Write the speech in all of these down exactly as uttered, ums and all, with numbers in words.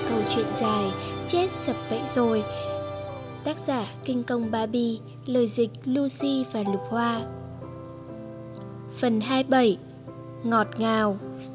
câu chuyện dài Chết sập bẫy rồi. Tác giả Kinh Công Barbie, lời dịch Lucy và Lục Hoa. Phần hai mươi bảy. Ngọt ngào.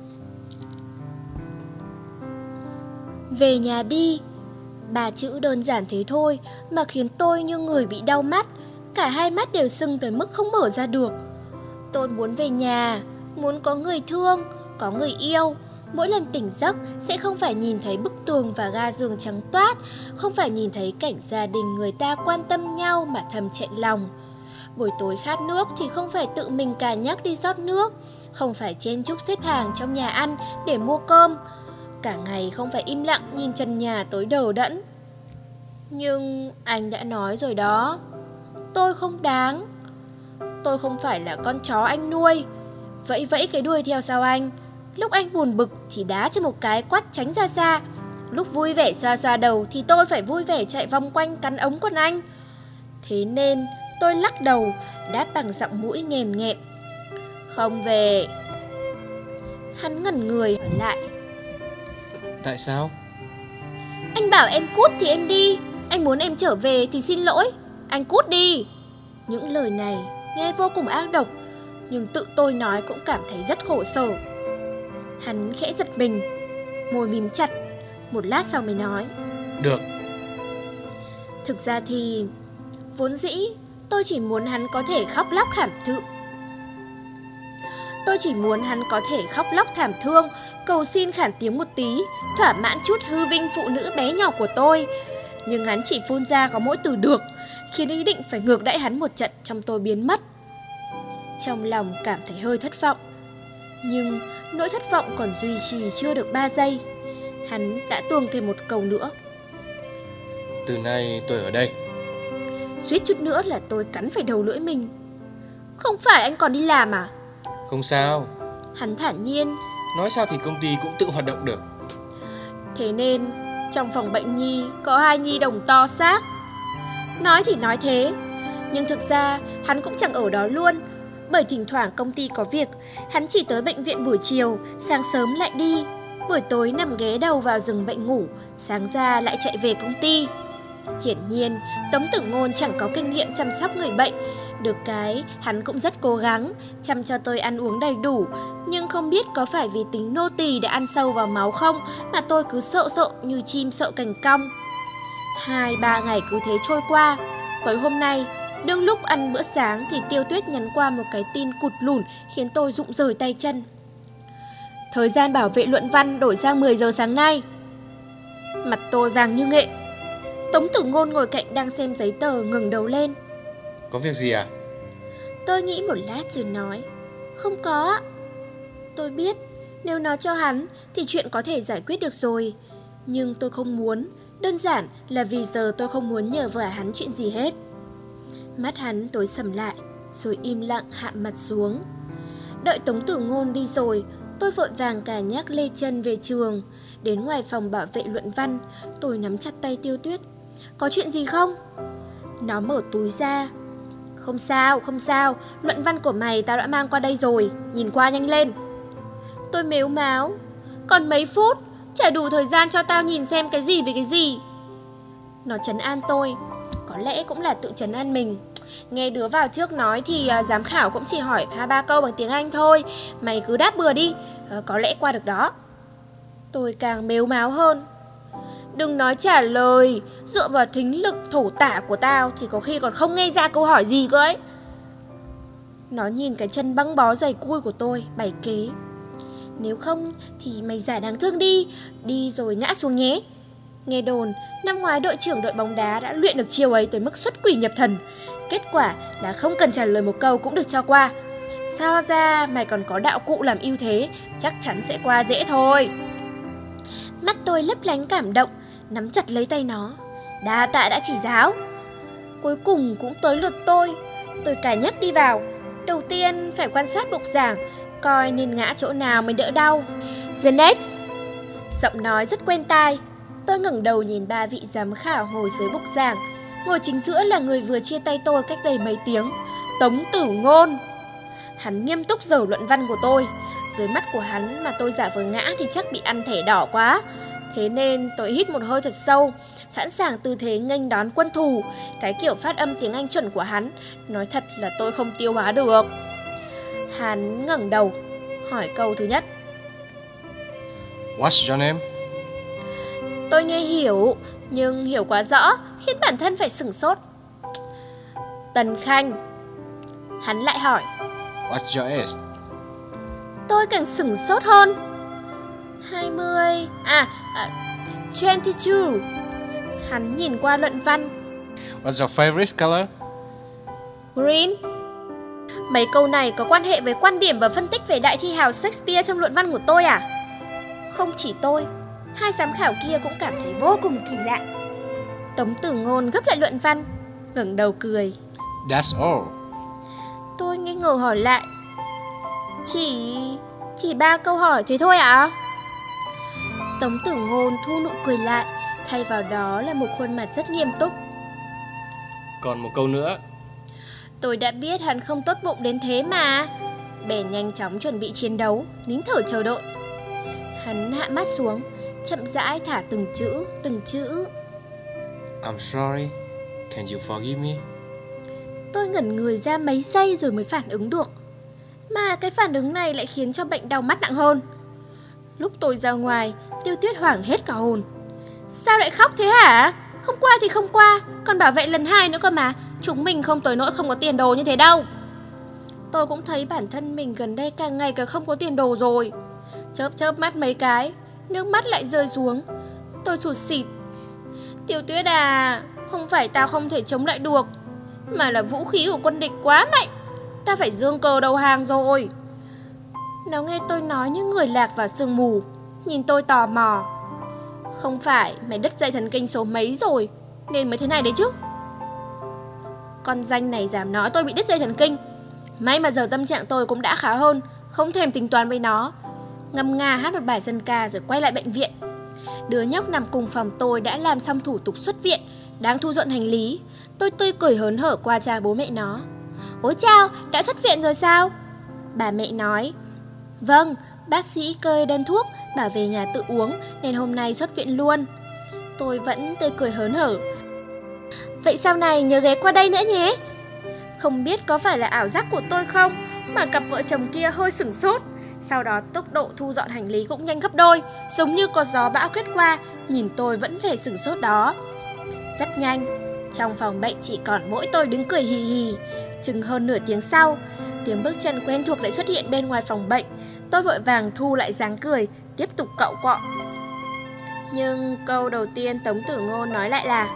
Về nhà đi. Ba chữ đơn giản thế thôi mà khiến tôi như người bị đau mắt. Cả hai mắt đều sưng tới mức không mở ra được. Tôi muốn về nhà, muốn có người thương, có người yêu. Mỗi lần tỉnh giấc sẽ không phải nhìn thấy bức tường và ga giường trắng toát, không phải nhìn thấy cảnh gia đình người ta quan tâm nhau mà thầm chạy lòng. Buổi tối khát nước thì không phải tự mình cà nhắc đi rót nước, không phải chen chúc xếp hàng trong nhà ăn để mua cơm. Cả ngày không phải im lặng nhìn trần nhà tối đờ đẫn. Nhưng anh đã nói rồi đó, tôi không đáng. Tôi không phải là con chó anh nuôi, vẫy vẫy cái đuôi theo sau anh. Lúc anh buồn bực thì đá cho một cái quát tránh ra xa. Lúc vui vẻ xoa xoa đầu thì tôi phải vui vẻ chạy vòng quanh cắn ống quần anh. Thế nên tôi lắc đầu, đáp bằng giọng mũi nghèn nghẹn: không về. Hắn ngẩn người hỏi lại: tại sao? Anh bảo em cút thì em đi, anh muốn em trở về thì xin lỗi, anh cút đi. Những lời này nghe vô cùng ác độc, nhưng tự tôi nói cũng cảm thấy rất khổ sở. Hắn khẽ giật mình, môi mím chặt, một lát sau mới nói: được. Thực ra thì vốn dĩ tôi chỉ muốn hắn có thể khóc lóc thảm thự. Tôi chỉ muốn hắn có thể khóc lóc thảm thương, cầu xin khản tiếng một tí, thỏa mãn chút hư vinh phụ nữ bé nhỏ của tôi. Nhưng hắn chỉ phun ra có mỗi từ được, khiến ý định phải ngược đãi hắn một trận trong tôi biến mất. Trong lòng cảm thấy hơi thất vọng, nhưng nỗi thất vọng còn duy trì chưa được ba giây. Hắn đã tuông thêm một câu nữa: từ nay tôi ở đây. Suýt chút nữa là tôi cắn phải đầu lưỡi mình. Không phải anh còn đi làm à? Không sao. Hắn thản nhiên: nói sao thì công ty cũng tự hoạt động được. Thế nên trong phòng bệnh nhi có hai nhi đồng to xác. Nói thì nói thế, nhưng thực ra hắn cũng chẳng ở đó luôn. Bởi thỉnh thoảng công ty có việc, hắn chỉ tới bệnh viện buổi chiều, sáng sớm lại đi. Buổi tối nằm ghé đầu vào giường bệnh ngủ, sáng ra lại chạy về công ty. Hiển nhiên Tống Tử Ngôn chẳng có kinh nghiệm chăm sóc người bệnh. Được cái hắn cũng rất cố gắng chăm cho tôi ăn uống đầy đủ. Nhưng không biết có phải vì tính nô tỳ đã ăn sâu vào máu không mà tôi cứ sợ sợ như chim sợ cành cong. Hai ba ngày cứ thế trôi qua. Tối hôm nay đương lúc ăn bữa sáng thì Tiêu Tuyết nhắn qua một cái tin cụt lủn khiến tôi rụng rời tay chân. Thời gian bảo vệ luận văn đổi sang mười giờ sáng nay. Mặt tôi vàng như nghệ. Tống Tử Ngôn ngồi cạnh đang xem giấy tờ ngẩng đầu lên. Có việc gì à? Tôi nghĩ một lát rồi nói: không có. Tôi biết nếu nói cho hắn thì chuyện có thể giải quyết được rồi, nhưng tôi không muốn. Đơn giản là vì giờ tôi không muốn nhờ vả hắn chuyện gì hết. Mắt hắn tối sầm lại, rồi im lặng hạ mặt xuống. Đợi Tống Tử Ngôn đi rồi, tôi vội vàng cà nhắc lê chân về trường. Đến ngoài phòng bảo vệ luận văn, tôi nắm chặt tay Tiêu Tuyết. Có chuyện gì không? Nó mở túi ra. Không sao, không sao, luận văn của mày tao đã mang qua đây rồi, nhìn qua nhanh lên. Tôi mếu máo. Còn mấy phút, chả đủ thời gian cho tao nhìn xem cái gì với cái gì. Nó trấn an tôi. Có lẽ cũng là tự trấn an mình. Nghe đứa vào trước nói thì uh, giám khảo cũng chỉ hỏi hai ba câu bằng tiếng Anh thôi. Mày cứ đáp bừa đi, uh, có lẽ qua được đó. Tôi càng mếu máo hơn. Đừng nói trả lời, dựa vào thính lực thổ tả của tao thì có khi còn không nghe ra câu hỏi gì cơ ấy. Nó nhìn cái chân băng bó dày cui của tôi, bày kế. Nếu không thì mày giả đáng thương đi, đi rồi ngã xuống nhé. Nghe đồn, năm ngoái đội trưởng đội bóng đá đã luyện được chiêu ấy tới mức xuất quỷ nhập thần. Kết quả là không cần trả lời một câu cũng được cho qua. Sao ra mày còn có đạo cụ làm ưu thế, chắc chắn sẽ qua dễ thôi. Mắt tôi lấp lánh cảm động, nắm chặt lấy tay nó. Đa tạ đã chỉ giáo. Cuối cùng cũng tới lượt tôi. Tôi cài nhắc đi vào. Đầu tiên phải quan sát bục giảng, coi nên ngã chỗ nào mới đỡ đau. The next. Giọng nói rất quen tai. Tôi ngẩng đầu nhìn ba vị giám khảo ngồi dưới bục giảng. Ngồi chính giữa là người vừa chia tay tôi cách đây mấy tiếng, Tống Tử Ngôn. Hắn nghiêm túc giở luận văn của tôi. Dưới mắt của hắn mà tôi giả vờ ngã thì chắc bị ăn thẻ đỏ quá. Thế nên tôi hít một hơi thật sâu, sẵn sàng tư thế nghênh đón quân thù. Cái kiểu phát âm tiếng Anh chuẩn của hắn, nói thật là tôi không tiêu hóa được. Hắn ngẩng đầu, hỏi câu thứ nhất. What's your name? Tôi nghe hiểu, nhưng hiểu quá rõ khiến bản thân phải sửng sốt. Tần Khanh. Hắn lại hỏi. What's your age? Tôi càng sửng sốt hơn. hai mươi... À, à hai mươi hai. Hắn nhìn qua luận văn. What's your favorite color? Green. Mấy câu này có quan hệ với quan điểm và phân tích về đại thi hào Shakespeare trong luận văn của tôi à? Không chỉ tôi, hai giám khảo kia cũng cảm thấy vô cùng kỳ lạ. Tống Tử Ngôn gấp lại luận văn, ngẩng đầu cười. That's all. Tôi nghi ngờ hỏi lại. Chỉ... chỉ ba câu hỏi thế thôi ạ? À? Tống Tử Ngôn thu nụ cười lại, thay vào đó là một khuôn mặt rất nghiêm túc. Còn một câu nữa. Tôi đã biết hắn không tốt bụng đến thế mà. Bèn nhanh chóng chuẩn bị chiến đấu, nín thở chờ đợi. Hắn hạ mắt xuống, chậm rãi thả từng chữ, từng chữ. I'm sorry. Can you forgive me? Tôi ngẩn người ra mấy giây rồi mới phản ứng được. Mà cái phản ứng này lại khiến cho bệnh đau mắt nặng hơn. Lúc tôi ra ngoài, Tiêu Tuyết hoảng hết cả hồn. Sao lại khóc thế hả? Hôm qua thì không qua, còn bảo vệ lần hai nữa cơ mà. Chúng mình không tới nỗi không có tiền đồ như thế đâu. Tôi cũng thấy bản thân mình gần đây càng ngày càng không có tiền đồ rồi. Chớp chớp mắt mấy cái, nước mắt lại rơi xuống. Tôi sụt sịt. Tiêu Tuyết à, không phải tao không thể chống lại được, mà là vũ khí của quân địch quá mạnh. Ta phải giương cờ đầu hàng rồi. Nó nghe tôi nói như người lạc vào sương mù, nhìn tôi tò mò. Không phải mày đứt dây thần kinh số mấy rồi nên mới thế này đấy chứ? Con danh này dám nói tôi bị đứt dây thần kinh. May mà giờ tâm trạng tôi cũng đã khá hơn, không thèm tính toán với nó. Ngâm nga hát một bài dân ca rồi quay lại bệnh viện. Đứa nhóc nằm cùng phòng tôi đã làm xong thủ tục xuất viện, đang thu dọn hành lý. Tôi tươi cười hớn hở qua chào bố mẹ nó. Ôi chao, đã xuất viện rồi sao? Bà mẹ nói. Vâng, bác sĩ kê đơn thuốc, bảo về nhà tự uống, nên hôm nay xuất viện luôn. Tôi vẫn tươi cười hớn hở. Vậy sau này nhớ ghé qua đây nữa nhé. Không biết có phải là ảo giác của tôi không, mà cặp vợ chồng kia hơi sửng sốt. Sau đó tốc độ thu dọn hành lý cũng nhanh gấp đôi, giống như có gió bão quét qua, nhìn tôi vẫn phải sửng sốt đó. Rất nhanh, trong phòng bệnh chỉ còn mỗi tôi đứng cười hì hì. Chừng hơn nửa tiếng sau, tiếng bước chân quen thuộc lại xuất hiện bên ngoài phòng bệnh. Tôi vội vàng thu lại dáng cười, tiếp tục cậu quọ. Nhưng câu đầu tiên Tống Tử Ngôn nói lại là: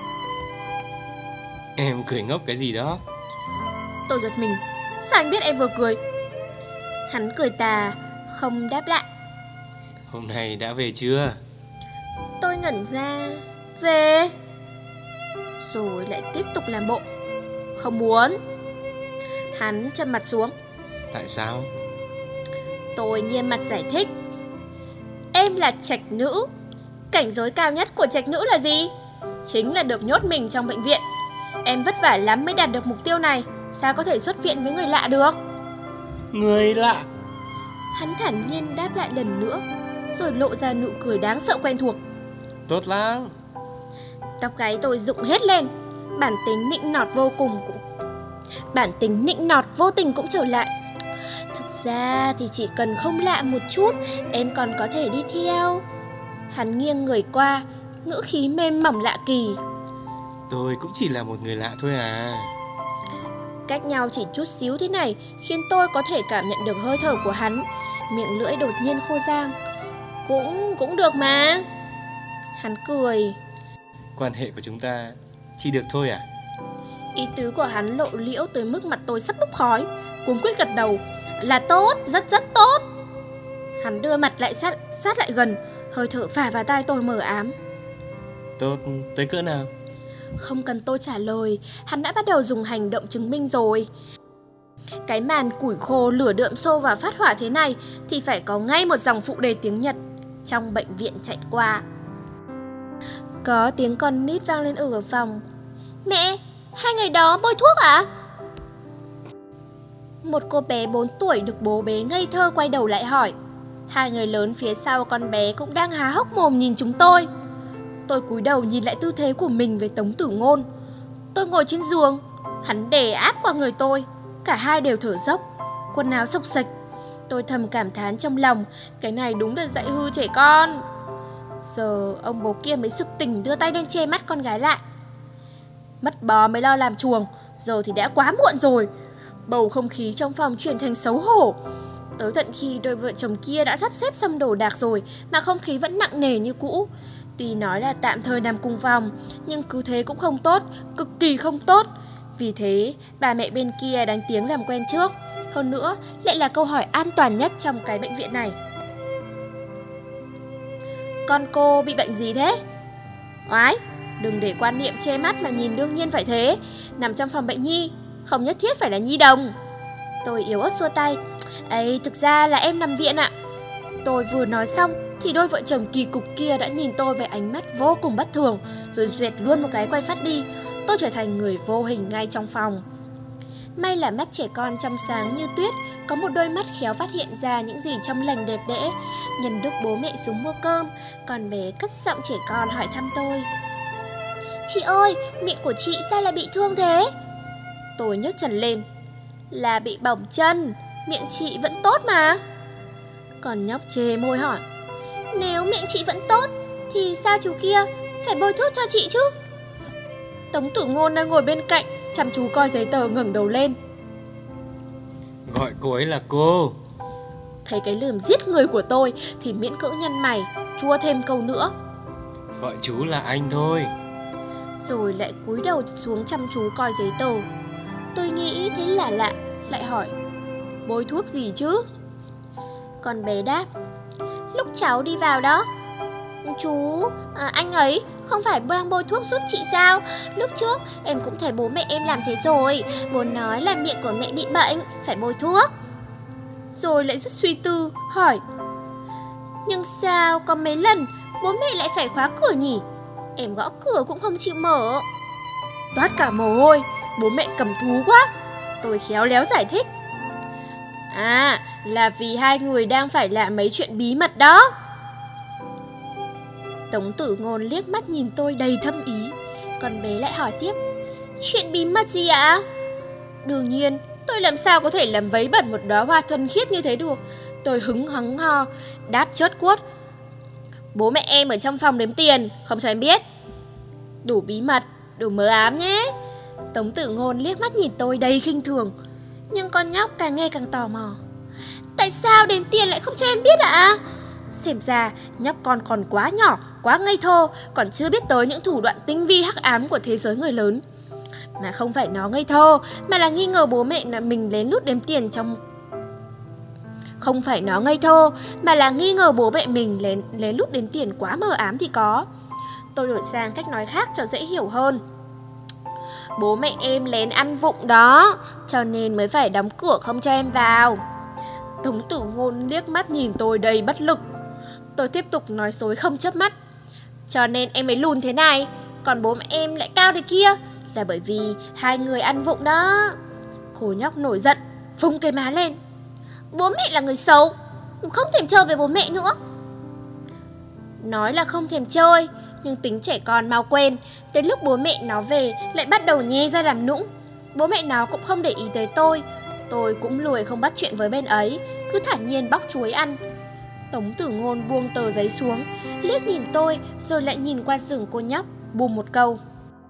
Em cười ngốc cái gì đó? Tôi giật mình. Sao anh biết em vừa cười? Hắn cười tà, không đáp lại. Hôm nay đã về chưa? Tôi ngẩn ra. Về. Rồi lại tiếp tục làm bộ không muốn. Hắn châm mặt xuống. Tại sao? Tôi nghiêm mặt giải thích. Em là trạch nữ. Cảnh giới cao nhất của trạch nữ là gì? Chính là được nhốt mình trong bệnh viện. Em vất vả lắm mới đạt được mục tiêu này, sao có thể xuất viện với người lạ được? Người lạ? Hắn thản nhiên đáp lại lần nữa, rồi lộ ra nụ cười đáng sợ quen thuộc. Tốt lắm. Tóc gáy tôi rụng hết lên. Bản tính nịnh nọt vô cùng cũng Bản tính nịnh nọt vô tình cũng trở lại. Thực ra thì chỉ cần không lạ một chút, em còn có thể đi theo. Hắn nghiêng người qua, ngữ khí mềm mỏng lạ kỳ. Tôi cũng chỉ là một người lạ thôi à. Cách nhau chỉ chút xíu thế này khiến tôi có thể cảm nhận được hơi thở của hắn. Miệng lưỡi đột nhiên khô rang. Cũng, cũng được mà. Hắn cười. Quan hệ của chúng ta chỉ được thôi à? Ý tứ của hắn lộ liễu tới mức mặt tôi sắp bốc khói. Cuống quyết gật đầu. Là tốt, rất rất tốt. Hắn đưa mặt lại sát, sát lại gần. Hơi thở phả vào tai tôi mờ ám. Tốt tới cỡ nào? Không cần tôi trả lời, hắn đã bắt đầu dùng hành động chứng minh rồi. Cái màn củi khô lửa đượm xô vào phát hỏa thế này thì phải có ngay một dòng phụ đề tiếng Nhật trong bệnh viện chạy qua. Có tiếng con nít vang lên ở phòng. Mẹ, hai ngày đó bôi thuốc à? Một cô bé bốn tuổi được bố bế ngây thơ quay đầu lại hỏi. Hai người lớn phía sau con bé cũng đang há hốc mồm nhìn chúng tôi. Tôi cúi đầu nhìn lại tư thế của mình với Tống Tử Ngôn. Tôi ngồi trên giường, hắn đè áp qua người tôi. Cả hai đều thở dốc, quần áo xộc xệch. Tôi thầm cảm thán trong lòng, cái này đúng là dạy hư trẻ con. Giờ ông bố kia mới sực tỉnh, đưa tay lên che mắt con gái lại. Mất bò mới lo làm chuồng, giờ thì đã quá muộn rồi. Bầu không khí trong phòng chuyển thành xấu hổ. Tới tận khi đôi vợ chồng kia đã sắp xếp xong đồ đạc rồi mà không khí vẫn nặng nề như cũ. Tuy nói là tạm thời nằm cùng phòng, nhưng cứ thế cũng không tốt, cực kỳ không tốt. Vì thế, bà mẹ bên kia đánh tiếng làm quen trước. Hơn nữa, lại là câu hỏi an toàn nhất trong cái bệnh viện này. Con cô bị bệnh gì thế? Oái, đừng để quan niệm che mắt mà nhìn, đương nhiên phải thế. Nằm trong phòng bệnh nhi, không nhất thiết phải là nhi đồng. Tôi yếu ớt xua tay. Ấy, thực ra là em nằm viện ạ. Tôi vừa nói xong thì đôi vợ chồng kỳ cục kia đã nhìn tôi với ánh mắt vô cùng bất thường, rồi duyệt luôn một cái quay phát đi. Tôi trở thành người vô hình ngay trong phòng. May là mắt trẻ con trong sáng như tuyết, có một đôi mắt khéo phát hiện ra những gì trong lành đẹp đẽ. Nhân lúc bố mẹ xuống mua cơm, con bé cất giọng trẻ con hỏi thăm tôi. Chị ơi, miệng của chị sao lại bị thương thế? Tôi nhấc chân lên. Là bị bỏng chân, miệng chị vẫn tốt mà. Còn nhóc chề môi hỏi. Nếu miệng chị vẫn tốt thì sao chú kia phải bôi thuốc cho chị chứ? Tống Tử Ngôn đang ngồi bên cạnh, chăm chú coi giấy tờ, ngẩng đầu lên. Gọi cô ấy là cô. Thấy cái lườm giết người của tôi thì miễn cưỡng nhăn mày, chua thêm câu nữa. Gọi chú là anh thôi. Rồi lại cúi đầu xuống chăm chú coi giấy tờ. Tôi nghĩ thấy lạ lạ, lại hỏi. Bôi thuốc gì chứ? Con bé đáp. Lúc cháu đi vào đó. Chú, à, anh ấy không phải đang bôi thuốc giúp chị sao? Lúc trước em cũng thấy bố mẹ em làm thế rồi. Bố nói là miệng của mẹ bị bệnh, phải bôi thuốc. Rồi lại rất suy tư, hỏi. Nhưng sao có mấy lần bố mẹ lại phải khóa cửa nhỉ? Em gõ cửa cũng không chịu mở. Toát cả mồ hôi, bố mẹ cầm thú quá. Tôi khéo léo giải thích. À, là vì hai người đang phải làm mấy chuyện bí mật đó. Tống Tử Ngôn liếc mắt nhìn tôi đầy thâm ý. Con bé lại hỏi tiếp. Chuyện bí mật gì ạ? Đương nhiên, tôi làm sao có thể làm vấy bẩn một đóa hoa thuần khiết như thế được. Tôi hứng hắng ho, đáp chớt quất. Bố mẹ em ở trong phòng đếm tiền, không cho em biết. Đủ bí mật, đủ mờ ám nhé. Tống Tử Ngôn liếc mắt nhìn tôi đầy khinh thường. Nhưng con nhóc càng nghe càng tò mò. Tại sao đếm tiền lại không cho em biết ạ? Xem ra nhóc con còn quá nhỏ, quá ngây thơ, còn chưa biết tới những thủ đoạn tinh vi hắc ám của thế giới người lớn. Mà không phải nó ngây thơ, mà là nghi ngờ bố mẹ là mình lén lút đếm tiền trong... Không phải nó ngây thơ, mà là nghi ngờ bố mẹ mình lén, lén lút đếm tiền quá mờ ám thì có. Tôi đổi sang cách nói khác cho dễ hiểu hơn. Bố mẹ em lén ăn vụng đó, cho nên mới phải đóng cửa không cho em vào. Tống Tử Ngôn liếc mắt nhìn tôi đầy bất lực. Tôi tiếp tục nói dối không chớp mắt. Cho nên em mới lùn thế này, còn bố mẹ em lại cao thế kia, là bởi vì hai người ăn vụng đó. Cô nhóc nổi giận, phung cái má lên. Bố mẹ là người xấu, không thèm chơi với bố mẹ nữa. Nói là không thèm chơi, nhưng tính trẻ con mau quên. Tới lúc bố mẹ nó về lại bắt đầu nhe ra làm nũng. Bố mẹ nó cũng không để ý tới tôi. Tôi cũng lười không bắt chuyện với bên ấy, cứ thản nhiên bóc chuối ăn. Tống Tử Ngôn buông tờ giấy xuống, liếc nhìn tôi rồi lại nhìn qua giường cô nhóc, bùm một câu.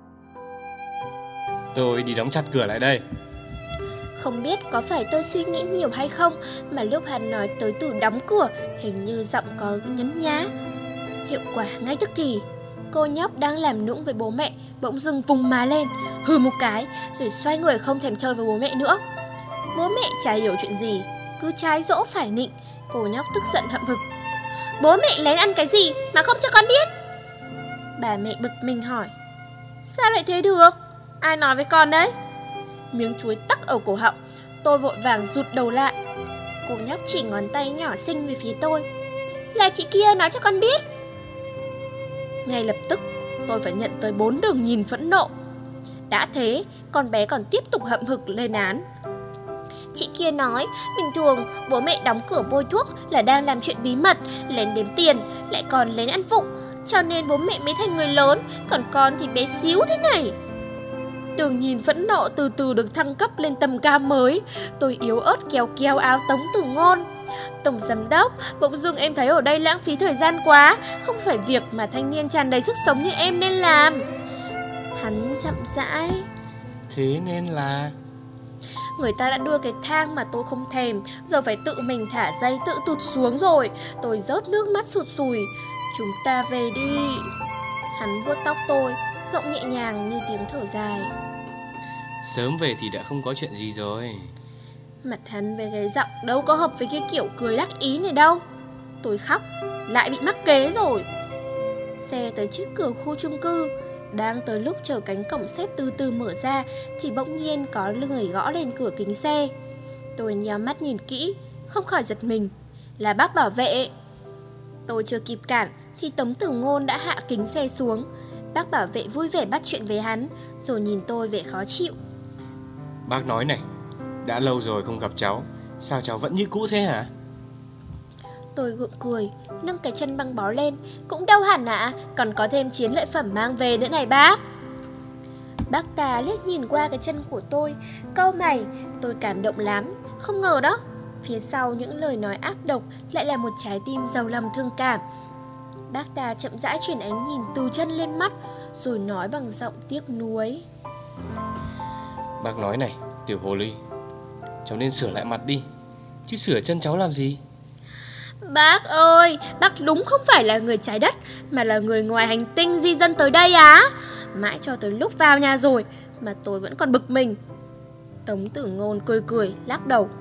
Tôi đi đóng chặt cửa lại đây. Không biết có phải tôi suy nghĩ nhiều hay không, mà lúc hắn nói tới từ đóng cửa, hình như giọng có nhấn nhá. Hiệu quả ngay tức thì. Cô nhóc đang làm nũng với bố mẹ bỗng dưng vùng má lên, hừ một cái, rồi xoay người không thèm chơi với bố mẹ nữa. Bố mẹ chả hiểu chuyện gì, cứ trái dỗ phải nịnh. Cô nhóc tức giận hậm hực. Bố mẹ lén ăn cái gì mà không cho con biết? Bà mẹ bực mình hỏi. Sao lại thế được? Ai nói với con đấy? Miếng chuối tắc ở cổ họng. Tôi vội vàng rụt đầu lại. Cô nhóc chỉ ngón tay nhỏ xinh về phía tôi. Là chị kia nói cho con biết. Ngay lập tức tôi phải nhận tới bốn đường nhìn phẫn nộ. Đã thế, con bé còn tiếp tục hậm hực lên án. Chị kia nói, bình thường bố mẹ đóng cửa bôi thuốc là đang làm chuyện bí mật, lén đếm tiền, lại còn lén ăn vụng. Cho nên bố mẹ mới thành người lớn, còn con thì bé xíu thế này. Đường nhìn phẫn nộ từ từ được thăng cấp lên tầm cao mới. Tôi yếu ớt kéo kéo áo Tống Tử Ngôn. Tổng giám đốc, bỗng dưng em thấy ở đây lãng phí thời gian quá. Không phải việc mà thanh niên tràn đầy sức sống như em nên làm. Hắn chậm rãi. Thế nên là... Người ta đã đưa cái thang mà tôi không thèm, giờ phải tự mình thả dây tự tụt xuống rồi. Tôi rớt nước mắt sụt sùi. Chúng ta về đi. Hắn vuốt tóc tôi, giọng nhẹ nhàng như tiếng thở dài. Sớm về thì đã không có chuyện gì rồi. Mặt hắn về cái giọng đâu có hợp với cái kiểu cười đắc ý này đâu. Tôi khóc, lại bị mắc kế rồi. Xe tới trước cửa khu chung cư. Đang tới lúc chờ cánh cổng xếp từ từ mở ra thì bỗng nhiên có người gõ lên cửa kính xe. Tôi nhắm mắt nhìn kỹ, không khỏi giật mình. Là bác bảo vệ. Tôi chưa kịp cản thì Tống Tử Ngôn đã hạ kính xe xuống. Bác bảo vệ vui vẻ bắt chuyện với hắn, rồi nhìn tôi vẻ khó chịu. Bác nói này, đã lâu rồi không gặp cháu, sao cháu vẫn như cũ thế hả? Tôi gượng cười, nâng cái chân băng bó lên. Cũng đâu hẳn ạ, à, còn có thêm chiến lợi phẩm mang về nữa này bác. Bác ta liếc nhìn qua cái chân của tôi, cau mày. Tôi cảm động lắm, không ngờ đó, phía sau những lời nói ác độc lại là một trái tim giàu lòng thương cảm. Bác ta chậm rãi chuyển ánh nhìn từ chân lên mắt, rồi nói bằng giọng tiếc nuối. Bác nói này, tiểu hồ ly, cháu nên sửa lại mặt đi, chứ sửa chân cháu làm gì? Bác ơi, bác đúng không phải là người trái đất, mà là người ngoài hành tinh di dân tới đây á. Mãi cho tới lúc vào nhà rồi mà tôi vẫn còn bực mình. Tống Tử Ngôn cười cười, lắc đầu.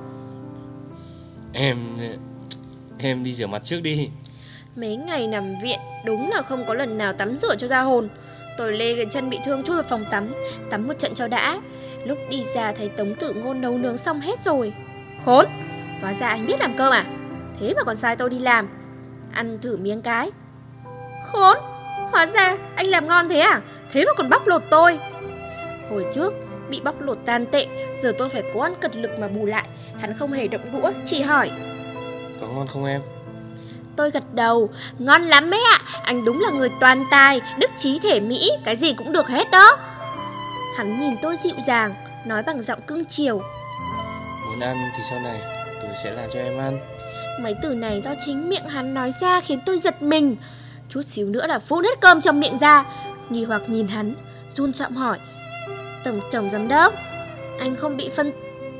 Em... em đi rửa mặt trước đi. Mấy ngày nằm viện, đúng là không có lần nào tắm rửa cho ra hồn. Tôi lê cái chân bị thương chui vào phòng tắm, tắm một trận cho đã. Lúc đi ra thấy Tống Tử Ngôn nấu nướng xong hết rồi. Khốn, hóa ra anh biết làm cơm à? Thế mà còn sai tôi đi làm. Ăn thử miếng cái. Khốn, hóa ra anh làm ngon thế à? Thế mà còn bóc lột tôi. Hồi trước bị bóc lột tàn tệ, giờ tôi phải cố ăn cật lực mà bù lại. Hắn không hề động đũa, chỉ hỏi. Có ngon không em? Tôi gật đầu. Ngon lắm ấy ạ, anh đúng là người toàn tài, đức trí thể mỹ, cái gì cũng được hết đó. Hắn nhìn tôi dịu dàng, nói bằng giọng cưng chiều. Muốn ăn thì sau này tôi sẽ làm cho em ăn. Mấy từ này do chính miệng hắn nói ra khiến tôi giật mình. Chút xíu nữa là phun hết cơm trong miệng ra. Nghi hoặc nhìn hắn, run giọng hỏi. Tổng tổng giám đốc, anh không bị phân...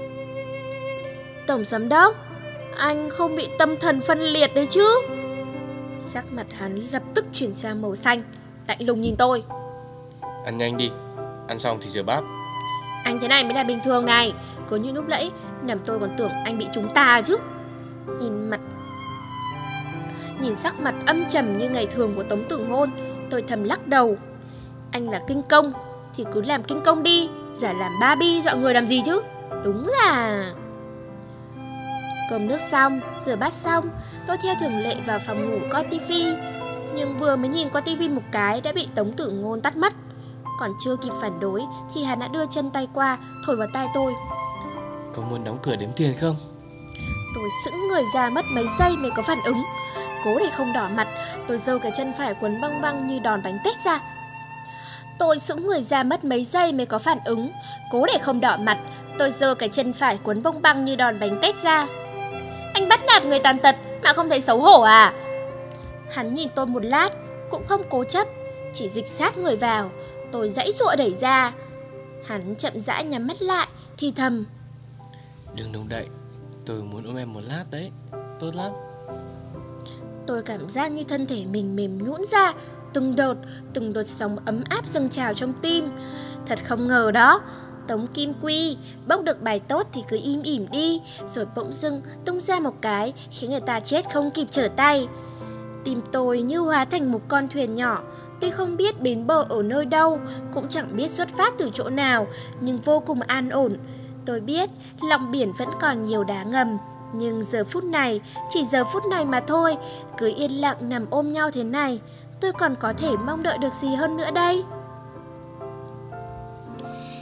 Tổng giám đốc, anh không bị tâm thần phân liệt đấy chứ? Sắc mặt hắn lập tức chuyển sang màu xanh, lạnh lùng nhìn tôi. Ăn nhanh đi, ăn xong thì rửa bát. Anh thế này mới là bình thường này. Cứ như lúc nãy làm tôi còn tưởng anh bị chúng ta chứ. Nhìn mặt Nhìn sắc mặt âm trầm như ngày thường của Tống Tử Ngôn, tôi thầm lắc đầu. Anh là kinh công thì cứ làm kinh công đi, giả làm Barbie dọa người làm gì chứ. Đúng là... Cơm nước xong, rửa bát xong, tôi theo thường lệ vào phòng ngủ coi tivi. Nhưng vừa mới nhìn qua tivi một cái đã bị Tống Tử Ngôn tắt mất. Còn chưa kịp phản đối thì hắn đã đưa chân tay qua, thổi vào tai tôi. Có muốn đóng cửa đếm tiền không? Tôi sững người ra mất mấy giây mới có phản ứng. Cố để không đỏ mặt, tôi giơ cái chân phải quấn băng băng như đòn bánh tét ra. Tôi sững người ra mất mấy giây mới có phản ứng. Cố để không đỏ mặt, tôi giơ cái chân phải quấn bông băng như đòn bánh tét ra. Anh bắt nạt người tàn tật mà không thấy xấu hổ à? Hắn nhìn tôi một lát, cũng không cố chấp, chỉ dịch sát người vào. Tôi giãy giụa đẩy ra. Hắn chậm rãi nhắm mắt lại, thì thầm. Đừng động đậy, tôi muốn ôm em một lát đấy, tốt lắm. Tôi cảm giác như thân thể mình mềm nhũn ra, từng đợt, từng đợt sóng ấm áp dâng trào trong tim. Thật không ngờ đó, Tống Kim Quy bốc được bài tốt thì cứ im ỉm đi, rồi bỗng dưng tung ra một cái khiến người ta chết không kịp trở tay. Tim tôi như hóa thành một con thuyền nhỏ. Tuy không biết bến bờ ở nơi đâu, cũng chẳng biết xuất phát từ chỗ nào, nhưng vô cùng an ổn. Tôi biết lòng biển vẫn còn nhiều đá ngầm, nhưng giờ phút này, chỉ giờ phút này mà thôi, cứ yên lặng nằm ôm nhau thế này, tôi còn có thể mong đợi được gì hơn nữa đây? Các bạn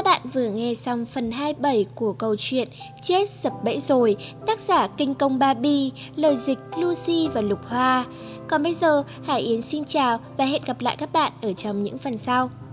bạn vừa nghe xong phần hai mươi bảy của câu chuyện Chết sập bẫy rồi, tác giả Kinh Công Barbie, lời dịch Lucy và Lục Hoa. Còn bây giờ, Hải Yến xin chào và hẹn gặp lại các bạn ở trong những phần sau.